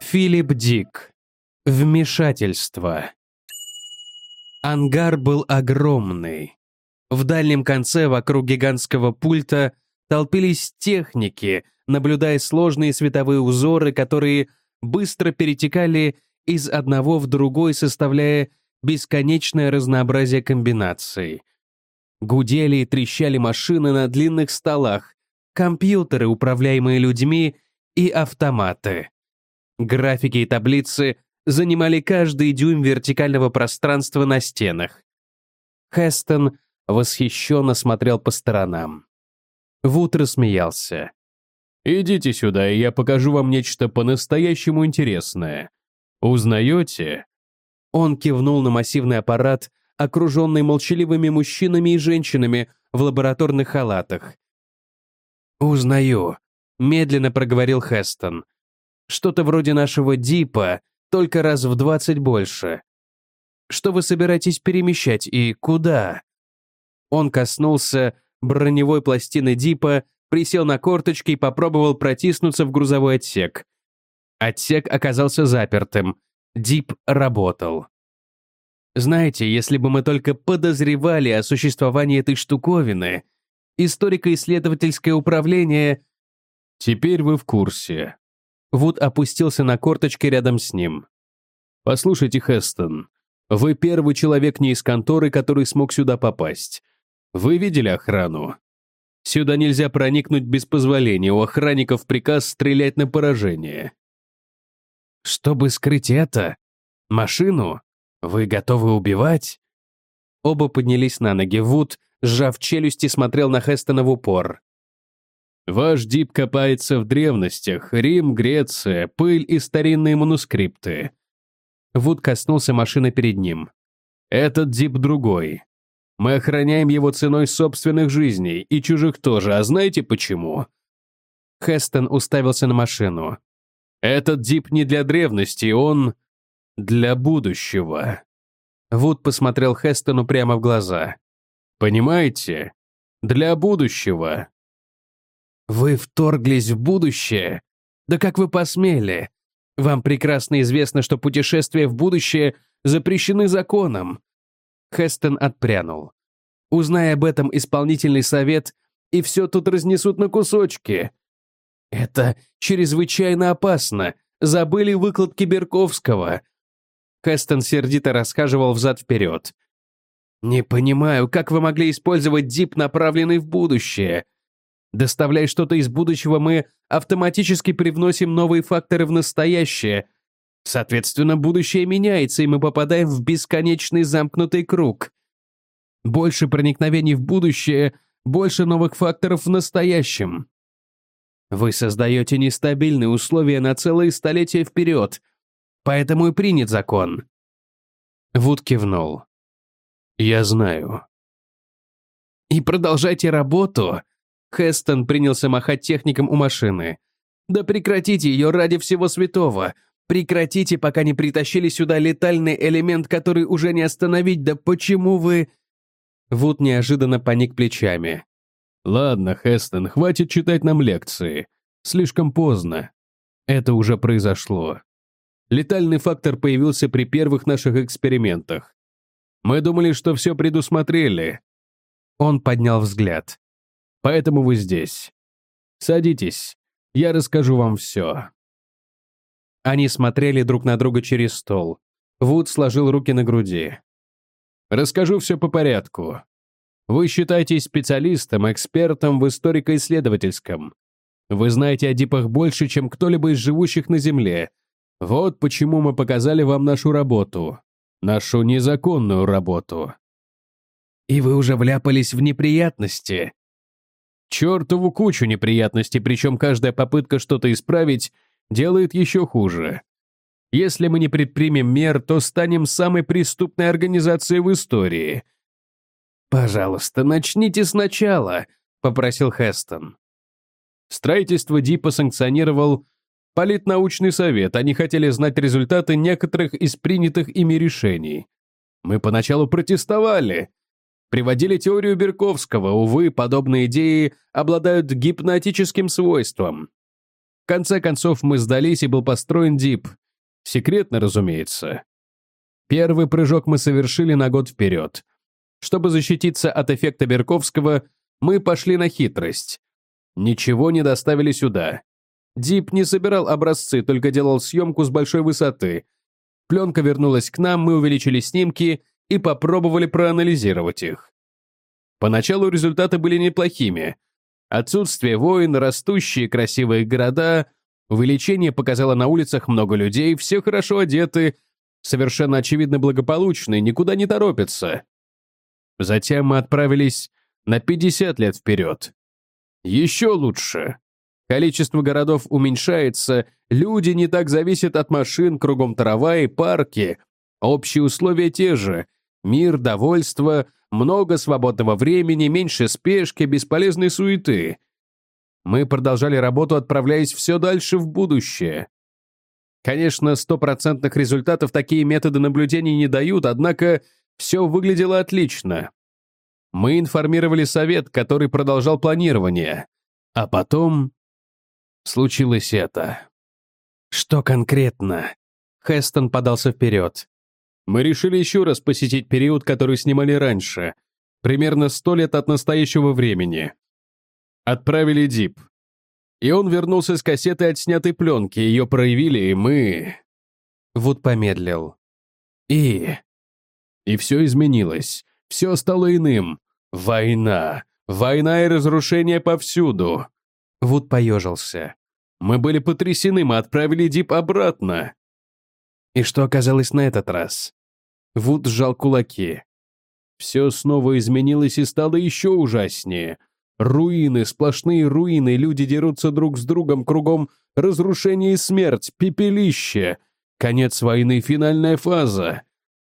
Филипп Дик. Вмешательство. Ангар был огромный. В дальнем конце, вокруг гигантского пульта, толпились техники, наблюдая сложные световые узоры, которые быстро перетекали из одного в другой, составляя бесконечное разнообразие комбинаций. Гудели и трещали машины на длинных столах, компьютеры, управляемые людьми, и автоматы. Графики и таблицы занимали каждый дюйм вертикального пространства на стенах. Хестон восхищенно смотрел по сторонам. Вуд рассмеялся. «Идите сюда, и я покажу вам нечто по-настоящему интересное. Узнаете?» Он кивнул на массивный аппарат, окруженный молчаливыми мужчинами и женщинами в лабораторных халатах. «Узнаю», — медленно проговорил Хестон. «Что-то вроде нашего Дипа, только раз в 20 больше. Что вы собираетесь перемещать и куда?» Он коснулся броневой пластины Дипа, присел на корточки и попробовал протиснуться в грузовой отсек. Отсек оказался запертым. Дип работал. Знаете, если бы мы только подозревали о существовании этой штуковины, историко-исследовательское управление... «Теперь вы в курсе». Вуд опустился на корточки рядом с ним. «Послушайте, Хестон, вы первый человек не из конторы, который смог сюда попасть. Вы видели охрану? Сюда нельзя проникнуть без позволения, у охранников приказ стрелять на поражение». «Чтобы скрыть это? Машину? Вы готовы убивать?» Оба поднялись на ноги. Вуд, сжав челюсти, смотрел на Хестона в упор. «Ваш Дип копается в древностях, Рим, Греция, пыль и старинные манускрипты». Вуд коснулся машины перед ним. «Этот Дип другой. Мы охраняем его ценой собственных жизней, и чужих тоже, а знаете почему?» Хестон уставился на машину. «Этот Дип не для древности, он для будущего». Вуд посмотрел Хестону прямо в глаза. «Понимаете? Для будущего». «Вы вторглись в будущее? Да как вы посмели? Вам прекрасно известно, что путешествия в будущее запрещены законом». Хестон отпрянул. «Узнай об этом исполнительный совет, и все тут разнесут на кусочки. Это чрезвычайно опасно. Забыли выкладки Берковского». Хестон сердито расхаживал взад-вперед. «Не понимаю, как вы могли использовать Дип, направленный в будущее? Доставляя что-то из будущего, мы автоматически привносим новые факторы в настоящее. Соответственно, будущее меняется, и мы попадаем в бесконечный замкнутый круг. Больше проникновений в будущее, больше новых факторов в настоящем. Вы создаете нестабильные условия на целые столетия вперед, поэтому и принят закон». Вуд кивнул. «Я знаю». «И продолжайте работу». Хестон принялся махать техником у машины. «Да прекратите ее ради всего святого. Прекратите, пока не притащили сюда летальный элемент, который уже не остановить. Да почему вы...» Вуд неожиданно поник плечами. «Ладно, Хестон, хватит читать нам лекции. Слишком поздно. Это уже произошло. Летальный фактор появился при первых наших экспериментах. Мы думали, что все предусмотрели». Он поднял взгляд. «Поэтому вы здесь. Садитесь, я расскажу вам все». Они смотрели друг на друга через стол. Вуд сложил руки на груди. «Расскажу все по порядку. Вы считаетесь специалистом, экспертом в историко-исследовательском. Вы знаете о Дипах больше, чем кто-либо из живущих на Земле. Вот почему мы показали вам нашу работу. Нашу незаконную работу». «И вы уже вляпались в неприятности?» «Чертову кучу неприятностей, причем каждая попытка что-то исправить делает еще хуже. Если мы не предпримем мер, то станем самой преступной организацией в истории». «Пожалуйста, начните сначала», — попросил Хестон. Строительство Дипа санкционировал Политнаучный совет. Они хотели знать результаты некоторых из принятых ими решений. Мы поначалу протестовали. Приводили теорию Берковского. Увы, подобные идеи обладают гипнотическим свойством. В конце концов мы сдались, и был построен ДИП. Секретно, разумеется. Первый прыжок мы совершили на год вперед. Чтобы защититься от эффекта Берковского, мы пошли на хитрость. Ничего не доставили сюда. ДИП не собирал образцы, только делал съемку с большой высоты. Пленка вернулась к нам, мы увеличили снимки и попробовали проанализировать их. Поначалу результаты были неплохими. Отсутствие войн, растущие красивые города, увеличение показало на улицах много людей, все хорошо одеты, совершенно очевидно благополучны, никуда не торопятся. Затем мы отправились на 50 лет вперед. Еще лучше. Количество городов уменьшается, люди не так зависят от машин, кругом трава и парки. Общие условия те же. Мир, довольство, много свободного времени, меньше спешки, бесполезной суеты. Мы продолжали работу, отправляясь все дальше в будущее. Конечно, стопроцентных результатов такие методы наблюдений не дают, однако все выглядело отлично. Мы информировали совет, который продолжал планирование. А потом случилось это. Что конкретно? Хестон подался вперед. Мы решили еще раз посетить период, который снимали раньше, примерно 100 лет от настоящего времени. Отправили ДИП. И он вернулся с кассетой отснятой пленки, ее проявили, и мы... Вуд помедлил. И все изменилось, все стало иным. Война. Война и разрушение повсюду. Вуд поежился. Мы были потрясены, мы отправили ДИП обратно. И что оказалось на этот раз? Вуд сжал кулаки. Все снова изменилось и стало еще ужаснее. Руины, сплошные руины, люди дерутся друг с другом, кругом разрушение и смерть, пепелище. Конец войны, финальная фаза.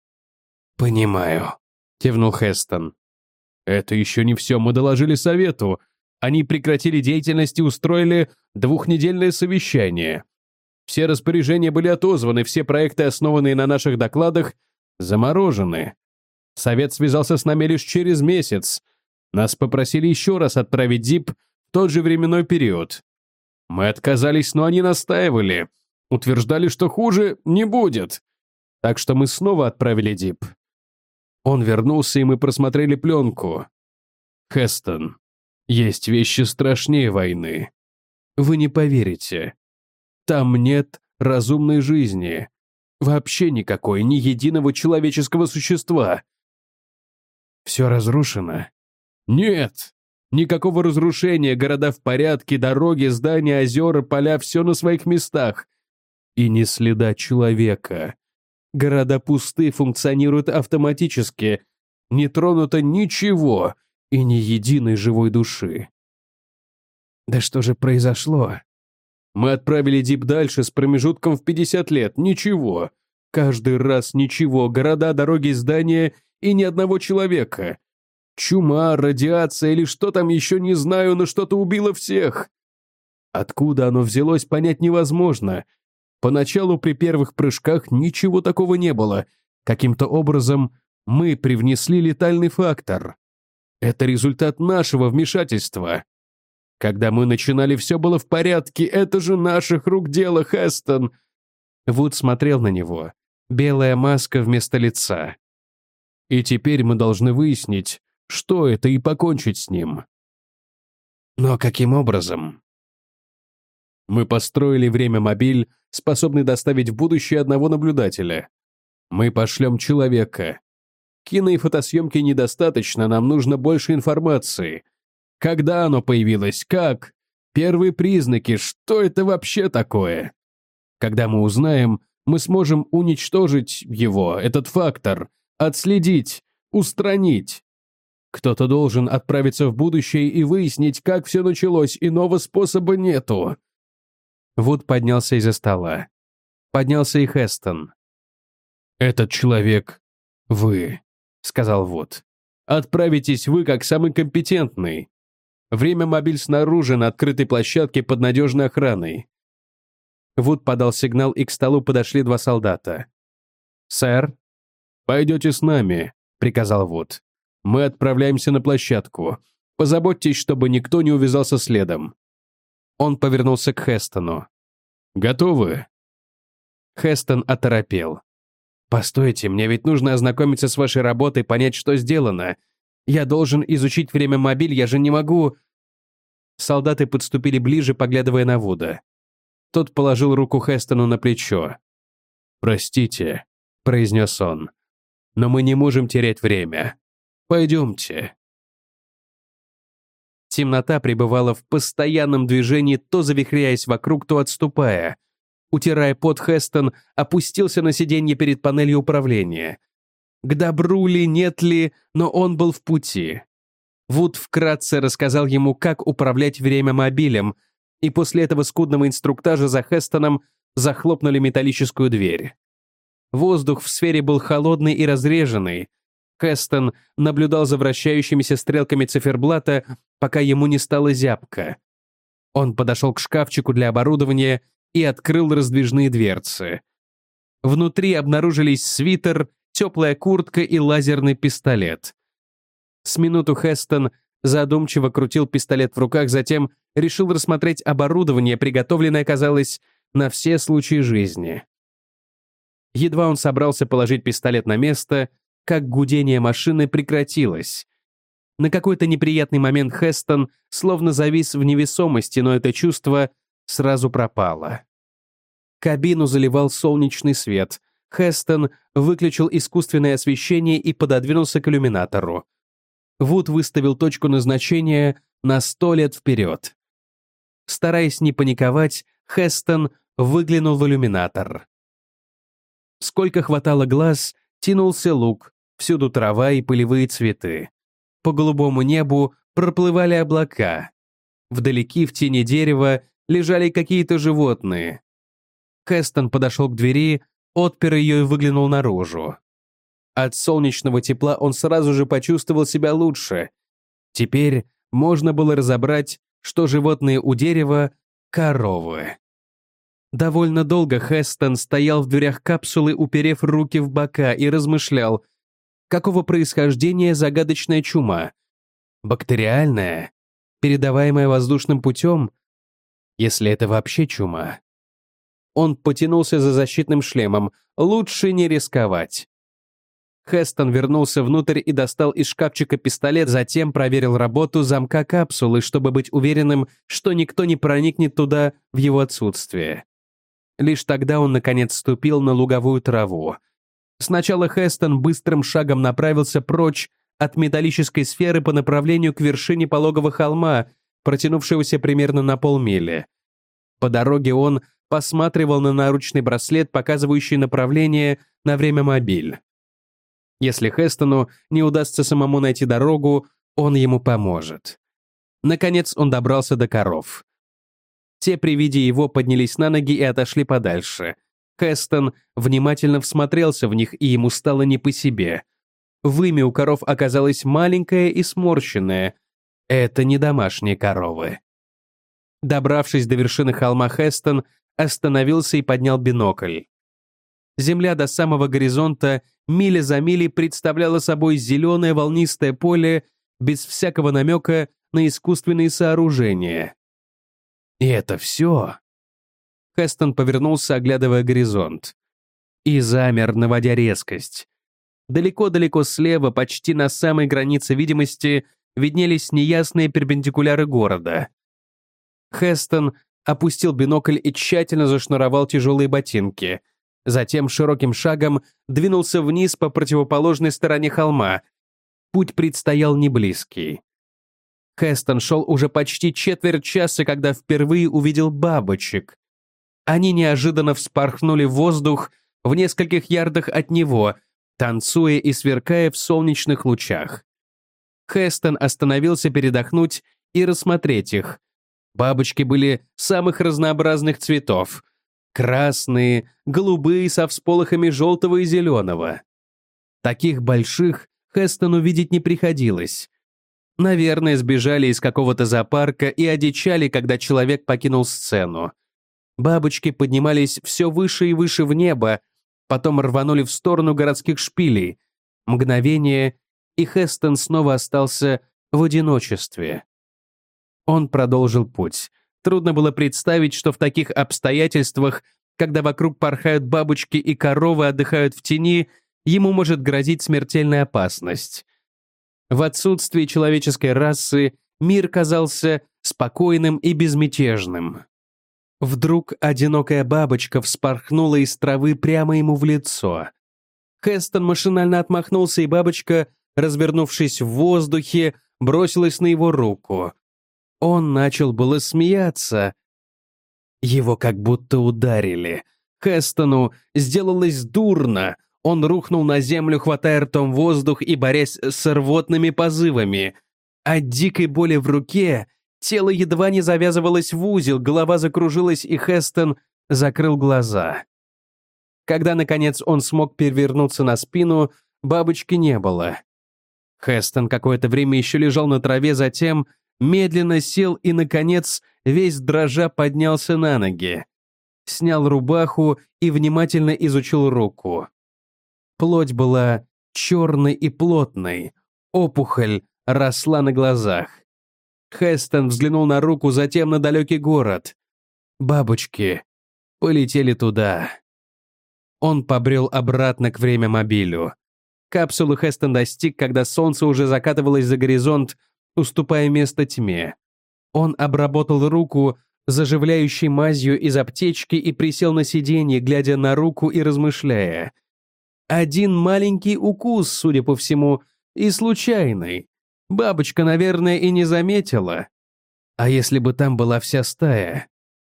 «Понимаю», — кивнул Хестон. Это еще не все, мы доложили совету. Они прекратили деятельность и устроили 2-недельное совещание. Все распоряжения были отозваны, все проекты, основанные на наших докладах, заморожены. Совет связался с нами лишь через месяц. Нас попросили еще раз отправить ДИП в тот же временной период. Мы отказались, но они настаивали. Утверждали, что хуже не будет. Так что мы снова отправили ДИП. Он вернулся, и мы просмотрели пленку. Хестон, есть вещи страшнее войны. Вы не поверите. Там нет разумной жизни. Вообще никакой, ни единого человеческого существа. Все разрушено? Нет. Никакого разрушения, города в порядке, дороги, здания, озера, поля, все на своих местах. И ни следа человека. Города пусты, функционируют автоматически. Не тронуто ничего и ни единой живой души. Да что же произошло? Мы отправили ДИП дальше с промежутком в 50 лет. Ничего. Каждый раз ничего. Города, дороги, здания и ни одного человека. Чума, радиация или что там еще не знаю, но что-то убило всех. Откуда оно взялось, понять невозможно. Поначалу при первых прыжках ничего такого не было. Каким-то образом мы привнесли летальный фактор. Это результат нашего вмешательства. Когда мы начинали, все было в порядке. Это же наших рук дело, Хестон. Вуд смотрел на него. Белая маска вместо лица. И теперь мы должны выяснить, что это, и покончить с ним. Но каким образом? Мы построили время-мобиль, способный доставить в будущее одного наблюдателя. Мы пошлем человека. Кино и фотосъемки недостаточно, нам нужно больше информации. Когда оно появилось, как? Первые признаки, что это вообще такое? Когда мы узнаем, мы сможем уничтожить его, этот фактор, отследить, устранить. Кто-то должен отправиться в будущее и выяснить, как все началось, иного способа нету. Вуд поднялся из-за стола. Поднялся и Хестон. «Этот человек — вы», — сказал Вуд. «Отправитесь вы как самый компетентный. Время-мобиль снаружи, на открытой площадке под надежной охраной». Вуд подал сигнал, и к столу подошли 2 солдата. «Сэр?» «Пойдете с нами», — приказал Вуд. «Мы отправляемся на площадку. Позаботьтесь, чтобы никто не увязался следом». Он повернулся к Хестону. «Готовы?» Хестон оторопел. «Постойте, мне ведь нужно ознакомиться с вашей работой, понять, что сделано. Я должен изучить время-мобиль, я же не могу...» Солдаты подступили ближе, поглядывая на Вуда. Тот положил руку Хестону на плечо. «Простите», — произнес он, — «но мы не можем терять время. Пойдемте». Темнота пребывала в постоянном движении, то завихряясь вокруг, то отступая. Утирая пот, Хестон опустился на сиденье перед панелью управления. К добру ли, нет ли, но он был в пути. Вуд вкратце рассказал ему, как управлять время-мобилем, и после этого скудного инструктажа за Хестоном захлопнули металлическую дверь. Воздух в сфере был холодный и разреженный. Хестон наблюдал за вращающимися стрелками циферблата, пока ему не стало зябко. Он подошел к шкафчику для оборудования и открыл раздвижные дверцы. Внутри обнаружились свитер, теплая куртка и лазерный пистолет. С минуту Хестон задумчиво крутил пистолет в руках, затем решил рассмотреть оборудование, приготовленное, казалось, на все случаи жизни. Едва он собрался положить пистолет на место, как гудение машины прекратилось. На какой-то неприятный момент Хестон словно завис в невесомости, но это чувство сразу пропало. Кабину заливал солнечный свет. Хестон выключил искусственное освещение и пододвинулся к иллюминатору. Вуд выставил точку назначения на 100 лет вперед. Стараясь не паниковать, Хестон выглянул в иллюминатор. Сколько хватало глаз, тянулся луг, всюду трава и полевые цветы. По голубому небу проплывали облака. Вдалеке в тени дерева лежали какие-то животные. Хестон подошел к двери, отпер ее и выглянул наружу. От солнечного тепла он сразу же почувствовал себя лучше. Теперь можно было разобрать, что животные у дерева — коровы. Довольно долго Хестон стоял в дверях капсулы, уперев руки в бока, и размышлял, какого происхождения загадочная чума. Бактериальная? Передаваемая воздушным путем? Если это вообще чума. Он потянулся за защитным шлемом. Лучше не рисковать. Хестон вернулся внутрь и достал из шкафчика пистолет, затем проверил работу замка капсулы, чтобы быть уверенным, что никто не проникнет туда в его отсутствие. Лишь тогда он, наконец, ступил на луговую траву. Сначала Хестон быстрым шагом направился прочь от металлической сферы по направлению к вершине пологого холма, протянувшегося примерно на полмили. По дороге он посматривал на наручный браслет, показывающий направление на время-мобиль. Если Хестону не удастся самому найти дорогу, он ему поможет. Наконец он добрался до коров. Те при виде его поднялись на ноги и отошли подальше. Хестон внимательно всмотрелся в них, и ему стало не по себе. Вымя у коров оказалось маленькое и сморщенное. Это не домашние коровы. Добравшись до вершины холма, Хестон остановился и поднял бинокль. Земля до самого горизонта, миля за милей, представляла собой зеленое волнистое поле без всякого намека на искусственные сооружения. И это все. Хестон повернулся, оглядывая горизонт. И замер, наводя резкость. Далеко-далеко слева, почти на самой границе видимости, виднелись неясные перпендикуляры города. Хестон опустил бинокль и тщательно зашнуровал тяжелые ботинки. Затем широким шагом двинулся вниз по противоположной стороне холма. Путь предстоял неблизкий. Хестон шел уже почти четверть часа, когда впервые увидел бабочек. Они неожиданно вспорхнули в воздух в нескольких ярдах от него, танцуя и сверкая в солнечных лучах. Хестон остановился передохнуть и рассмотреть их. Бабочки были самых разнообразных цветов. Красные, голубые со всполохами желтого и зеленого. Таких больших Хестону видеть не приходилось. Наверное, сбежали из какого-то зоопарка и одичали, когда человек покинул сцену. Бабочки поднимались все выше и выше в небо, потом рванули в сторону городских шпилей. Мгновение, и Хестон снова остался в одиночестве. Он продолжил путь. Трудно было представить, что в таких обстоятельствах, когда вокруг порхают бабочки и коровы отдыхают в тени, ему может грозить смертельная опасность. В отсутствии человеческой расы мир казался спокойным и безмятежным. Вдруг одинокая бабочка вспорхнула из травы прямо ему в лицо. Хестон машинально отмахнулся, и бабочка, развернувшись в воздухе, бросилась на его руку. Он начал было смеяться. Его как будто ударили. Хестону сделалось дурно. Он рухнул на землю, хватая ртом воздух и борясь с рвотными позывами. От дикой боли в руке тело едва не завязывалось в узел, голова закружилась, и Хестон закрыл глаза. Когда, наконец, он смог перевернуться на спину, бабочки не было. Хестон какое-то время еще лежал на траве, затем медленно сел и, наконец, весь дрожа поднялся на ноги. Снял рубаху и внимательно изучил руку. Плоть была черной и плотной, опухоль росла на глазах. Хестон взглянул на руку, затем на далекий город. Бабочки полетели туда. Он побрел обратно к времямобилю. Капсулу Хестон достиг, когда солнце уже закатывалось за горизонт, уступая место тьме. Он обработал руку заживляющей мазью из аптечки и присел на сиденье, глядя на руку и размышляя. Один маленький укус, судя по всему, и случайный. Бабочка, наверное, и не заметила. А если бы там была вся стая?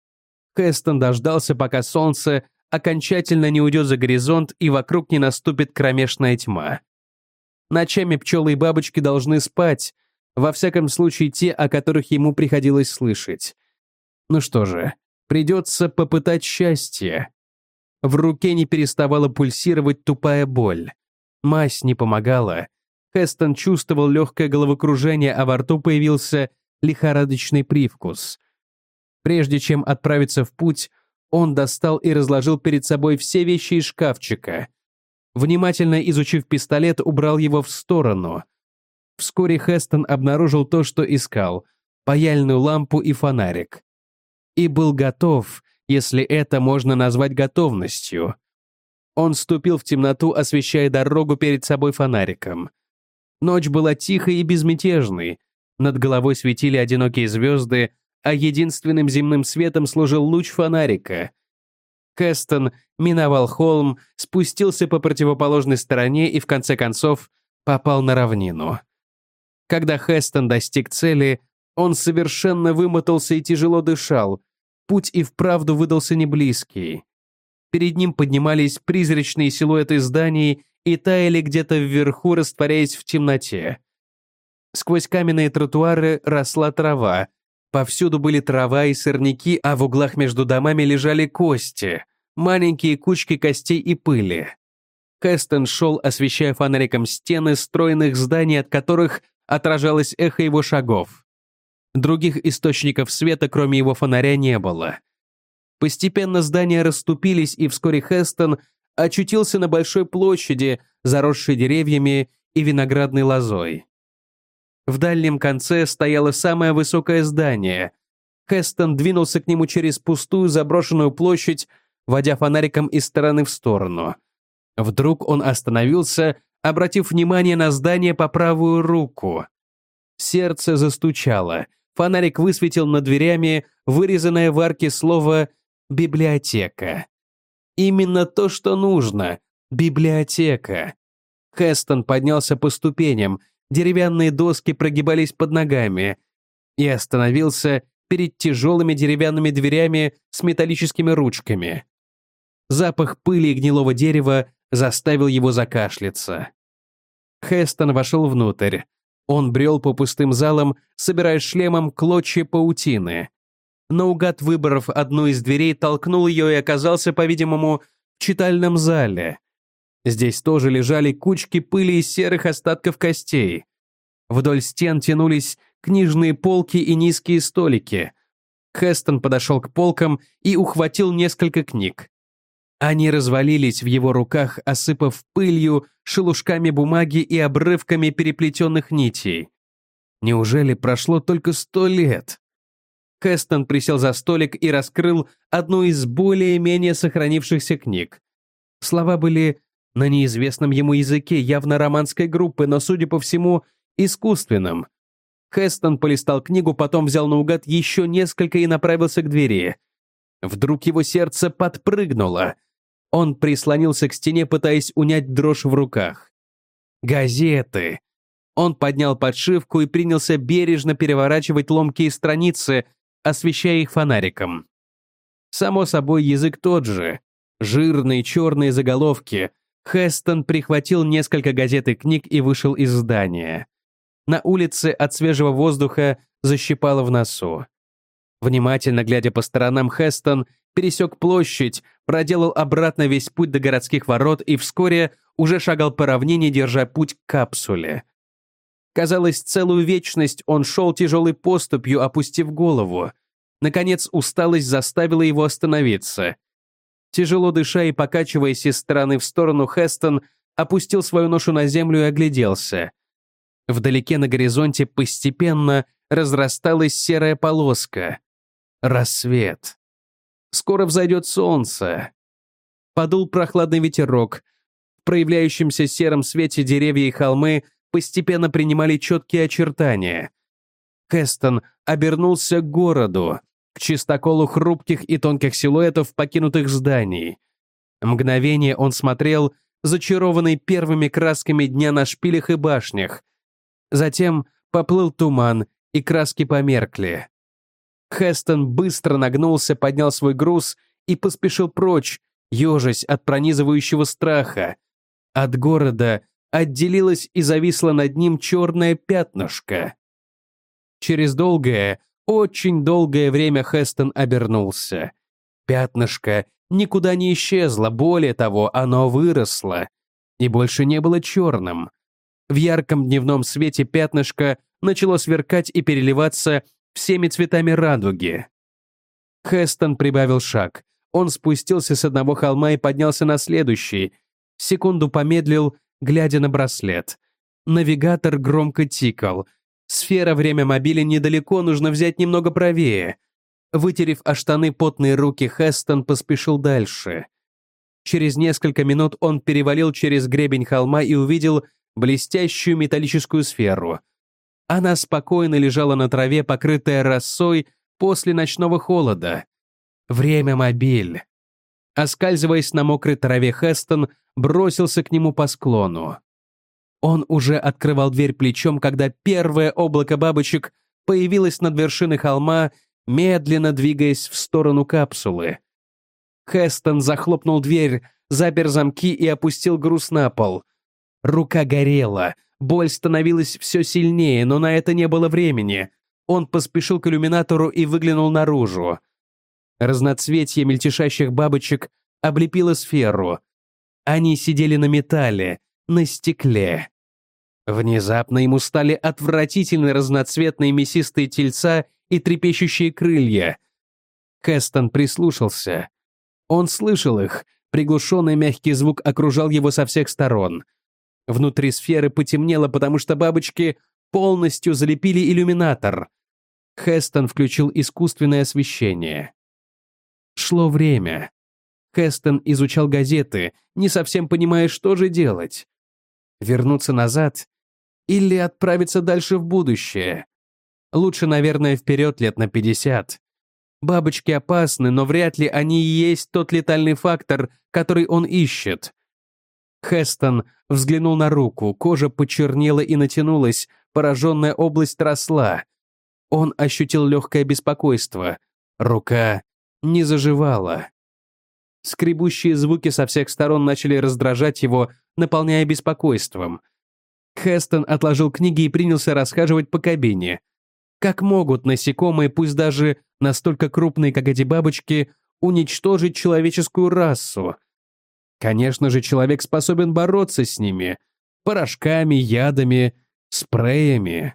Хестон дождался, пока солнце окончательно не уйдет за горизонт и вокруг не наступит кромешная тьма. Ночами пчелы и бабочки должны спать, во всяком случае те, о которых ему приходилось слышать. Ну что же, придется попытать счастье. В руке не переставала пульсировать тупая боль. Мазь не помогала. Хестон чувствовал легкое головокружение, а во рту появился лихорадочный привкус. Прежде чем отправиться в путь, он достал и разложил перед собой все вещи из шкафчика. Внимательно изучив пистолет, убрал его в сторону. Вскоре Хестон обнаружил то, что искал — паяльную лампу и фонарик. И был готов, если это можно назвать готовностью. Он вступил в темноту, освещая дорогу перед собой фонариком. Ночь была тихой и безмятежной. Над головой светили одинокие звезды, а единственным земным светом служил луч фонарика. Хестон миновал холм, спустился по противоположной стороне и в конце концов попал на равнину. Когда Хестон достиг цели, он совершенно вымотался и тяжело дышал. Путь и вправду выдался неблизкий. Перед ним поднимались призрачные силуэты зданий и таяли где-то вверху, растворяясь в темноте. Сквозь каменные тротуары росла трава. Повсюду были трава и сорняки, а в углах между домами лежали кости, маленькие кучки костей и пыли. Хестон шел, освещая фонариком стены стройных зданий, от которых отражалось эхо его шагов. Других источников света, кроме его фонаря, не было. Постепенно здания расступились, и вскоре Хестон очутился на большой площади, заросшей деревьями и виноградной лозой. В дальнем конце стояло самое высокое здание. Хестон двинулся к нему через пустую заброшенную площадь, водя фонариком из стороны в сторону. Вдруг он остановился, обратив внимание на здание по правую руку. Сердце застучало. Фонарик высветил над дверями вырезанное в арке слово «библиотека». Именно то, что нужно. Библиотека. Хестон поднялся по ступеням, деревянные доски прогибались под ногами, и остановился перед тяжелыми деревянными дверями с металлическими ручками. Запах пыли и гнилого дерева заставил его закашляться. Хестон вошел внутрь. Он брел по пустым залам, собирая шлемом клочья паутины. Наугад выбрав одну из дверей, толкнул ее и оказался, по-видимому, в читальном зале. Здесь тоже лежали кучки пыли и серых остатков костей. Вдоль стен тянулись книжные полки и низкие столики. Хестон подошел к полкам и ухватил несколько книг. Они развалились в его руках, осыпав пылью, шелушками бумаги и обрывками переплетенных нитей. Неужели прошло только 100 лет? Хестон присел за столик и раскрыл одну из более-менее сохранившихся книг. Слова были на неизвестном ему языке, явно романской группы, но, судя по всему, искусственном. Хестон полистал книгу, потом взял наугад еще несколько и направился к двери. Вдруг его сердце подпрыгнуло. Он прислонился к стене, пытаясь унять дрожь в руках. Газеты. Он поднял подшивку и принялся бережно переворачивать ломкие страницы, освещая их фонариком. Само собой, язык тот же. Жирные черные заголовки. Хестон прихватил несколько газет и книг и вышел из здания. На улице от свежего воздуха защипало в носу. Внимательно глядя по сторонам, Хестон пересек площадь, проделал обратно весь путь до городских ворот и вскоре уже шагал по равнине, держа путь к капсуле. Казалось, целую вечность он шел тяжелой поступью, опустив голову. Наконец, усталость заставила его остановиться. Тяжело дыша и покачиваясь из стороны в сторону, Хестон опустил свою ношу на землю и огляделся. Вдалеке на горизонте постепенно разрасталась серая полоска. Рассвет. Скоро взойдет солнце. Подул прохладный ветерок. В проявляющемся сером свете деревья и холмы постепенно принимали четкие очертания. Хестон обернулся к городу, к чистоколу хрупких и тонких силуэтов покинутых зданий. Мгновение он смотрел, зачарованный первыми красками дня на шпилях и башнях. Затем поплыл туман, и краски померкли. Хестон быстро нагнулся, поднял свой груз и поспешил прочь, ежась от пронизывающего страха. От города отделилось и зависло над ним черное пятнышко. Через долгое, очень долгое время Хестон обернулся. Пятнышко никуда не исчезло, более того, оно выросло и больше не было черным. В ярком дневном свете пятнышко начало сверкать и переливаться всеми цветами радуги. Хестон прибавил шаг. Он спустился с одного холма и поднялся на следующий. Секунду помедлил, глядя на браслет. Навигатор громко тикал. Сфера время мобиля недалеко, нужно взять немного правее. Вытерев о штаны потные руки, Хестон поспешил дальше. Через несколько минут он перевалил через гребень холма и увидел блестящую металлическую сферу. Она спокойно лежала на траве, покрытая росой после ночного холода. Время мобиль. Оскальзываясь на мокрой траве, Хестон бросился к нему по склону. Он уже открывал дверь плечом, когда первое облако бабочек появилось над вершиной холма, медленно двигаясь в сторону капсулы. Хестон захлопнул дверь, запер замки и опустил груз на пол. Рука горела, боль становилась все сильнее, но на это не было времени. Он поспешил к иллюминатору и выглянул наружу. Разноцветье мельтешащих бабочек облепило сферу. Они сидели на металле, на стекле. Внезапно ему стали отвратительны разноцветные мясистые тельца и трепещущие крылья. Хестон прислушался. Он слышал их, приглушенный мягкий звук окружал его со всех сторон. Внутри сферы потемнело, потому что бабочки полностью залепили иллюминатор. Хестон включил искусственное освещение. Шло время. Хестон изучал газеты, не совсем понимая, что же делать. Вернуться назад или отправиться дальше в будущее? Лучше, наверное, вперед лет на 50. Бабочки опасны, но вряд ли они и есть тот летальный фактор, который он ищет. Хестон взглянул на руку, кожа почернела и натянулась, пораженная область росла. Он ощутил легкое беспокойство. Рука не заживала. Скребущие звуки со всех сторон начали раздражать его, наполняя беспокойством. Хестон отложил книги и принялся расхаживать по кабине. Как могут насекомые, пусть даже настолько крупные, как эти бабочки, уничтожить человеческую расу? Конечно же, человек способен бороться с ними. Порошками, ядами, спреями.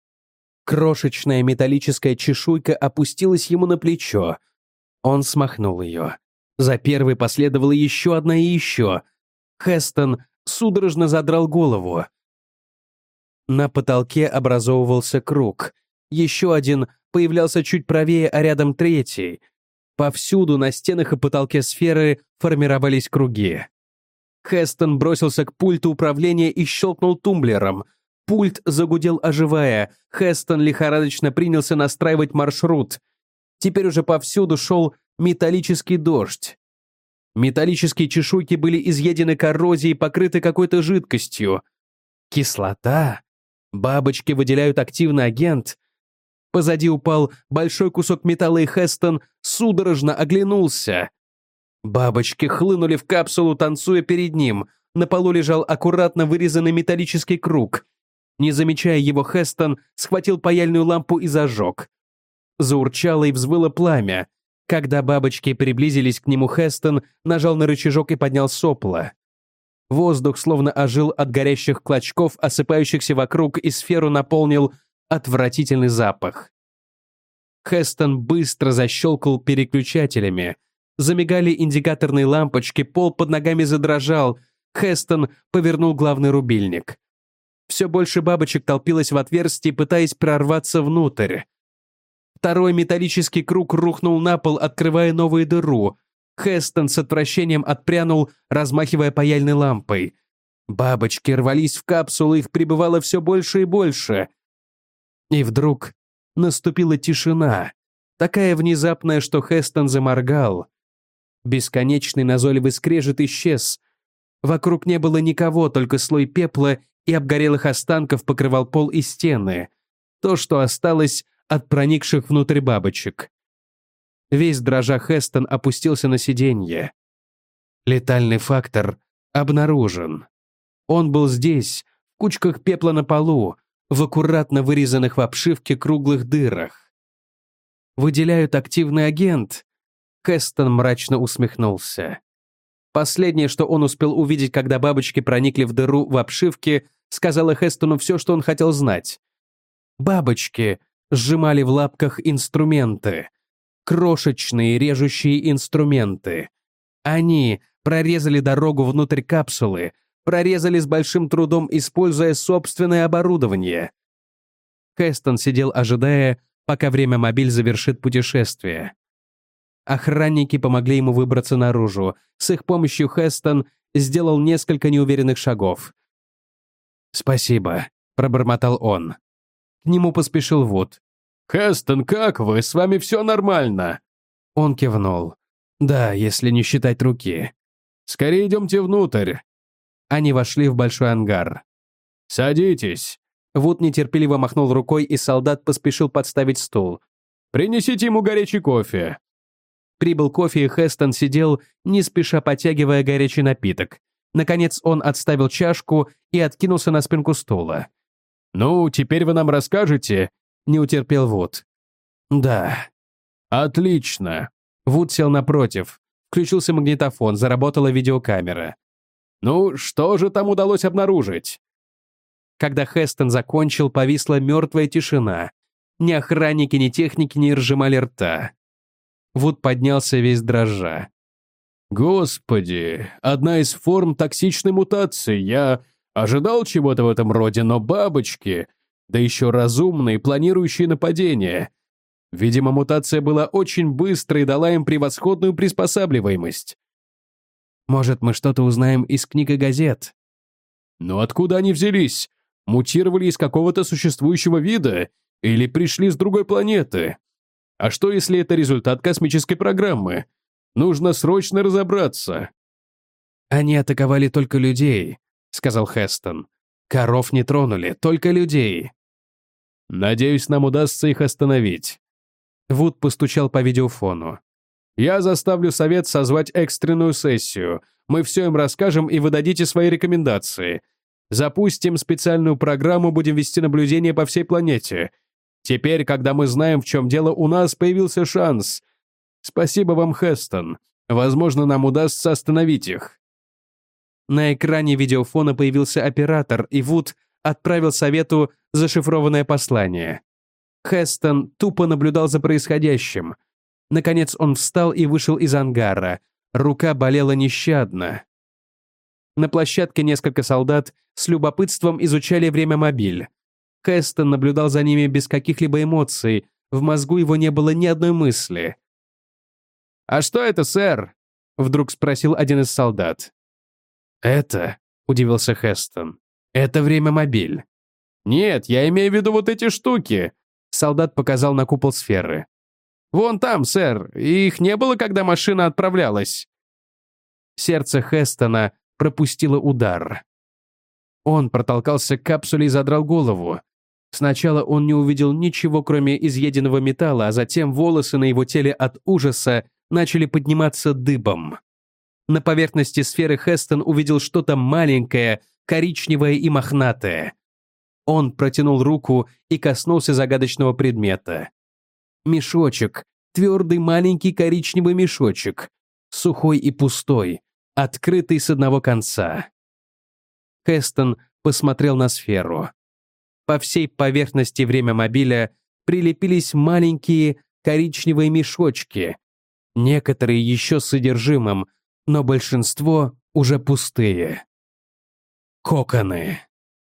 Крошечная металлическая чешуйка опустилась ему на плечо. Он смахнул ее. За первой последовала еще одна и еще. Хестон судорожно задрал голову. На потолке образовывался круг. Еще один появлялся чуть правее, а рядом третий. Повсюду на стенах и потолке сферы формировались круги. Хестон бросился к пульту управления и щелкнул тумблером. Пульт загудел, оживая. Хестон лихорадочно принялся настраивать маршрут. Теперь уже повсюду шел металлический дождь. Металлические чешуйки были изъедены коррозией и покрыты какой-то жидкостью. Кислота? Бабочки выделяют активный агент? Позади упал большой кусок металла, и Хестон судорожно оглянулся. Бабочки хлынули в капсулу, танцуя перед ним. На полу лежал аккуратно вырезанный металлический круг. Не замечая его, Хестон схватил паяльную лампу и зажег. Заурчало и взвыло пламя. Когда бабочки приблизились к нему, Хестон нажал на рычажок и поднял сопло. Воздух словно ожил от горящих клочков, осыпающихся вокруг, и сферу наполнил отвратительный запах. Хестон быстро защелкал переключателями. Замигали индикаторные лампочки, пол под ногами задрожал. Хестон повернул главный рубильник. Все больше бабочек толпилось в отверстии, пытаясь прорваться внутрь. Второй металлический круг рухнул на пол, открывая новую дыру. Хестон с отвращением отпрянул, размахивая паяльной лампой. Бабочки рвались в капсулу, их прибывало все больше и больше. И вдруг наступила тишина, такая внезапная, что Хестон заморгал. Бесконечный назойливый скрежет исчез. Вокруг не было никого, только слой пепла и обгорелых останков покрывал пол и стены. То, что осталось от проникших внутрь бабочек. Весь дрожа Хестон опустился на сиденье. Летальный фактор обнаружен. Он был здесь, в кучках пепла на полу, в аккуратно вырезанных в обшивке круглых дырах. «Выделяют активный агент», — Хестон мрачно усмехнулся. Последнее, что он успел увидеть, когда бабочки проникли в дыру в обшивке, сказала Хестону все, что он хотел знать. Бабочки сжимали в лапках инструменты. Крошечные режущие инструменты. Они прорезали дорогу внутрь капсулы, прорезали с большим трудом, используя собственное оборудование. Хестон сидел, ожидая, пока время-мобиль завершит путешествие. Охранники помогли ему выбраться наружу. С их помощью Хестон сделал несколько неуверенных шагов. «Спасибо», — пробормотал он. К нему поспешил Вуд. «Хестон, как вы? С вами все нормально?» Он кивнул. «Да, если не считать руки». «Скорее идемте внутрь». Они вошли в большой ангар. «Садитесь». Вуд нетерпеливо махнул рукой, и солдат поспешил подставить стул. «Принесите ему горячий кофе». Прибыл кофе, и Хестон сидел, не спеша потягивая горячий напиток. Наконец он отставил чашку и откинулся на спинку стула. «Ну, теперь вы нам расскажете?» — не утерпел Вуд. «Да». «Отлично». Вуд сел напротив. Включился магнитофон, заработала видеокамера. «Ну, что же там удалось обнаружить?» Когда Хестон закончил, повисла мертвая тишина. Ни охранники, ни техники не разжимали рта. Вуд поднялся весь дрожа. «Господи, одна из форм токсичной мутации. Я ожидал чего-то в этом роде, но бабочки, да еще разумные, планирующие нападения. Видимо, мутация была очень быстрой и дала им превосходную приспосабливаемость». «Может, мы что-то узнаем из книг и газет?» «Но откуда они взялись? Мутировали из какого-то существующего вида или пришли с другой планеты? А что, если это результат космической программы? Нужно срочно разобраться». «Они атаковали только людей», — сказал Хестон. «Коров не тронули, только людей». «Надеюсь, нам удастся их остановить». Вуд постучал по видеофону. «Я заставлю совет созвать экстренную сессию. Мы все им расскажем, и вы дадите свои рекомендации. Запустим специальную программу, будем вести наблюдение по всей планете. Теперь, когда мы знаем, в чем дело, у нас появился шанс. Спасибо вам, Хестон. Возможно, нам удастся остановить их». На экране видеофона появился оператор, и Вуд отправил совету зашифрованное послание. Хестон тупо наблюдал за происходящим. Наконец он встал и вышел из ангара. Рука болела нещадно. На площадке несколько солдат с любопытством изучали время-мобиль. Хестон наблюдал за ними без каких-либо эмоций, В мозгу его не было ни одной мысли. «А что это, сэр?» — вдруг спросил один из солдат. «Это», — удивился Хестон, — «это время-мобиль». «Нет, я имею в виду вот эти штуки», — солдат показал на купол сферы. «Вон там, сэр, их не было, когда машина отправлялась». Сердце Хестона пропустило удар. Он протолкался к капсуле и задрал голову. Сначала он не увидел ничего, кроме изъеденного металла, а затем волосы на его теле от ужаса начали подниматься дыбом. На поверхности сферы Хестон увидел что-то маленькое, коричневое и мохнатое. Он протянул руку и коснулся загадочного предмета. Мешочек, твердый маленький коричневый мешочек, сухой и пустой, открытый с одного конца. Хестон посмотрел на сферу. По всей поверхности время-мобиля прилепились маленькие коричневые мешочки, некоторые еще с содержимым, но большинство уже пустые. Коконы.